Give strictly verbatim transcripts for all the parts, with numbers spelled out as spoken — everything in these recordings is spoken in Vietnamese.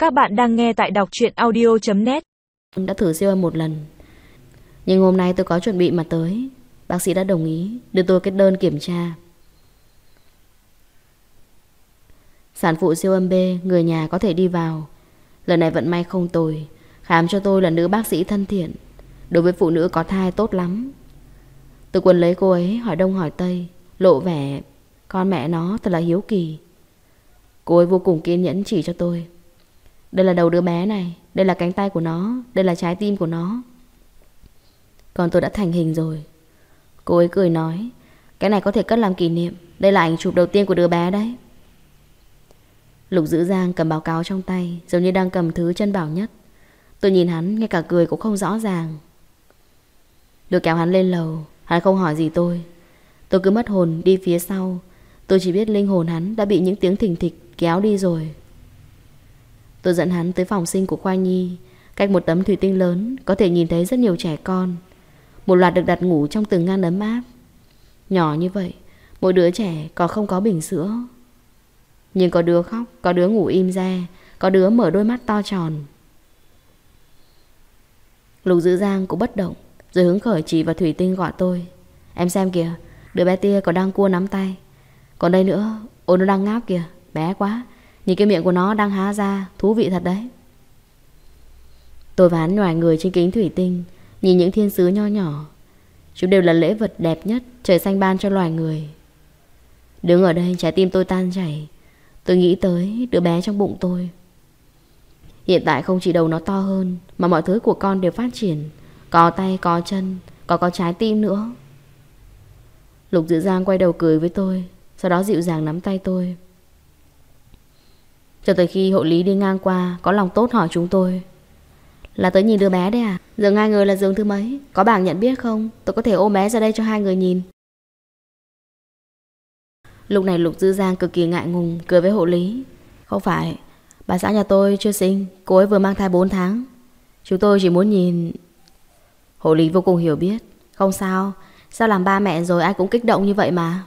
Các bạn đang nghe tại đọc truyện audio chấm net. Đã thử siêu âm một lần, nhưng hôm nay tôi có chuẩn bị mà tới. Bác sĩ đã đồng ý đưa tôi kết đơn kiểm tra. Sản phụ siêu âm B, người nhà có thể đi vào. Lần này vận may không tồi, khám cho tôi là nữ bác sĩ thân thiện, đối với phụ nữ có thai tốt lắm. Tôi quấn lấy cô ấy, hỏi đông hỏi tây, lộ vẻ con mẹ nó thật là hiếu kỳ. Cô ấy vô cùng kiên nhẫn chỉ cho tôi. Đây là đầu đứa bé này, đây là cánh tay của nó, đây là trái tim của nó. Còn tôi đã thành hình rồi. Cô ấy cười nói, cái này có thể cất làm kỷ niệm. Đây là ảnh chụp đầu tiên của đứa bé đấy. Lục Dữ Giang cầm báo cáo trong tay, giống như đang cầm thứ chân bảo nhất. Tôi nhìn hắn, ngay cả cười cũng không rõ ràng. Tôi kéo hắn lên lầu, hắn không hỏi gì tôi. Tôi cứ mất hồn đi phía sau. Tôi chỉ biết linh hồn hắn đã bị những tiếng thình thịch kéo đi rồi. Tôi dẫn hắn tới phòng sinh của khoa nhi. Cách một tấm thủy tinh lớn, có thể nhìn thấy rất nhiều trẻ con. Một loạt được đặt ngủ trong từng ngăn ấm áp. Nhỏ như vậy, mỗi đứa trẻ còn không có bình sữa. Nhưng có đứa khóc, có đứa ngủ im re, có đứa mở đôi mắt to tròn. Lục Dữ Giang cũng bất động, rồi hứng khởi chỉ vào thủy tinh gọi tôi. Em xem kìa, đứa bé tia còn đang cua nắm tay. Còn đây nữa, ôi nó đang ngáp kìa, bé quá. Nhìn cái miệng của nó đang há ra, thú vị thật đấy. Tôi và hắn nhòi người trên kính thủy tinh, nhìn những thiên sứ nho nhỏ. Chúng đều là lễ vật đẹp nhất trời xanh ban cho loài người. Đứng ở đây trái tim tôi tan chảy. Tôi nghĩ tới đứa bé trong bụng tôi. Hiện tại không chỉ đầu nó to hơn, mà mọi thứ của con đều phát triển. Có tay, có chân, có có trái tim nữa. Lục Dữ Giang quay đầu cười với tôi, sau đó dịu dàng nắm tay tôi. Cho tới khi hộ lý đi ngang qua, có lòng tốt hỏi chúng tôi, là tới nhìn đứa bé đấy à? Giường hai người là giường thứ mấy? Có bảng nhận biết không? Tôi có thể ôm bé ra đây cho hai người nhìn. Lúc này Lục Dữ Giang cực kỳ ngại ngùng, cười với hộ lý. Không phải, bà xã nhà tôi chưa sinh, cô ấy vừa mang thai bốn tháng. Chúng tôi chỉ muốn nhìn. Hộ lý vô cùng hiểu biết. Không sao, sao làm ba mẹ rồi ai cũng kích động như vậy mà.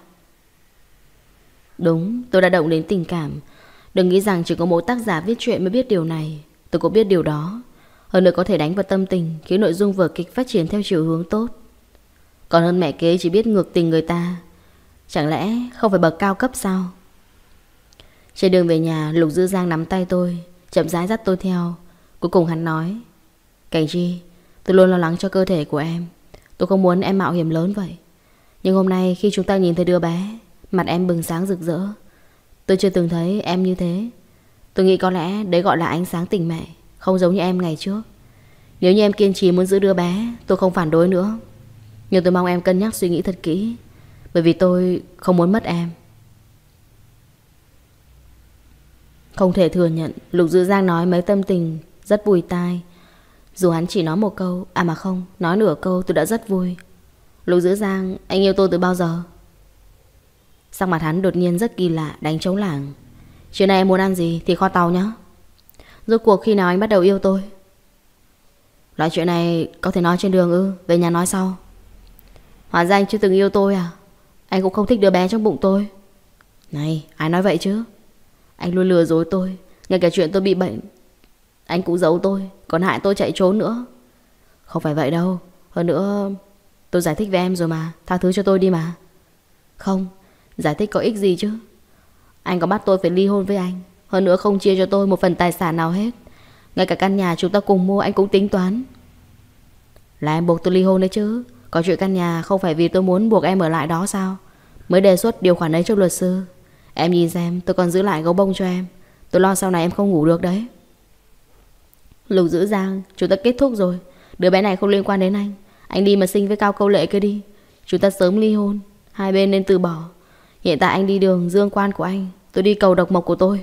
Đúng, tôi đã động đến tình cảm. Đừng nghĩ rằng chỉ có mỗi tác giả viết truyện mới biết điều này. Tôi cũng biết điều đó. Hơn nữa có thể đánh vào tâm tình, khiến nội dung vở kịch phát triển theo chiều hướng tốt. Còn hơn mẹ kế chỉ biết ngược tình người ta. Chẳng lẽ không phải bậc cao cấp sao? Trên đường về nhà, Lục Dữ Giang nắm tay tôi, chậm rãi dắt tôi theo. Cuối cùng hắn nói, Cảnh Chi, tôi luôn lo lắng cho cơ thể của em. Tôi không muốn em mạo hiểm lớn vậy. Nhưng hôm nay khi chúng ta nhìn thấy đứa bé, mặt em bừng sáng rực rỡ. Tôi chưa từng thấy em như thế. Tôi nghĩ có lẽ đấy gọi là ánh sáng tình mẹ, không giống như em ngày trước. Nếu như em kiên trì muốn giữ đứa bé, tôi không phản đối nữa. Nhưng tôi mong em cân nhắc suy nghĩ thật kỹ, bởi vì tôi không muốn mất em. Không thể thừa nhận, Lục Dữ Giang nói mấy tâm tình rất vui tai. Dù hắn chỉ nói một câu, à mà không, nói nửa câu tôi đã rất vui. Lục Dữ Giang, anh yêu tôi từ bao giờ? Sắc mặt hắn đột nhiên rất kỳ lạ, đánh trống lảng. Chiều nay em muốn ăn gì thì kho tàu nhá. Rốt cuộc khi nào anh bắt đầu yêu tôi? Loại chuyện này có thể nói trên đường ư? Về nhà nói sau. Hóa ra anh chưa từng yêu tôi à? Anh cũng không thích đứa bé trong bụng tôi. Này, ai nói vậy chứ? Anh luôn lừa dối tôi. Ngay cả chuyện tôi bị bệnh anh cũng giấu tôi, còn hại tôi chạy trốn nữa. Không phải vậy đâu. Hơn nữa tôi giải thích với em rồi mà, tha thứ cho tôi đi mà. Không, giải thích có ích gì chứ? Anh có bắt tôi phải ly hôn với anh, hơn nữa không chia cho tôi một phần tài sản nào hết. Ngay cả căn nhà chúng ta cùng mua anh cũng tính toán. Là em buộc tôi ly hôn đấy chứ. Có chuyện căn nhà không phải vì tôi muốn buộc em ở lại đó sao? Mới đề xuất điều khoản ấy cho luật sư. Em nhìn xem, tôi còn giữ lại gấu bông cho em. Tôi lo sau này em không ngủ được đấy. Lục Dữ Giang, chúng ta kết thúc rồi. Đứa bé này không liên quan đến anh. Anh đi mà sinh với Cao Câu Lệ kia đi. Chúng ta sớm ly hôn, hai bên nên từ bỏ. Hiện tại anh đi đường dương quan của anh, tôi đi cầu độc mộc của tôi.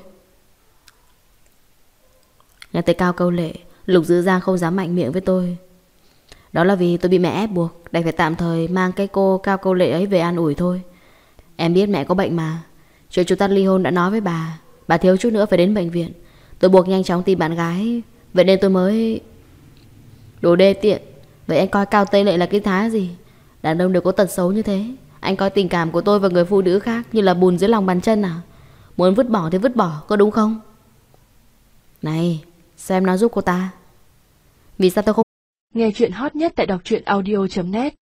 Nghe tới Cao Câu Lệ, Lục Dữ Giang không dám mạnh miệng với tôi. Đó là vì tôi bị mẹ ép buộc, đành phải tạm thời mang cái cô Cao Câu Lệ ấy về an ủi thôi. Em biết mẹ có bệnh mà. Chuyện chúng ta ly hôn đã nói với bà. Bà thiếu chút nữa phải đến bệnh viện. Tôi buộc nhanh chóng tìm bạn gái, vậy nên tôi mới... Đồ đê tiện. Vậy anh coi Cao Tây Lệ là cái thá gì? Đàn ông đều có tật xấu như thế. Anh coi tình cảm của tôi và người phụ nữ khác như là bùn dưới lòng bàn chân à? Muốn vứt bỏ thì vứt bỏ, có đúng không? Này, sao em nói giúp cô ta? Vì sao tôi không... Nghe chuyện hot nhất tại đọc truyện audio chấm net.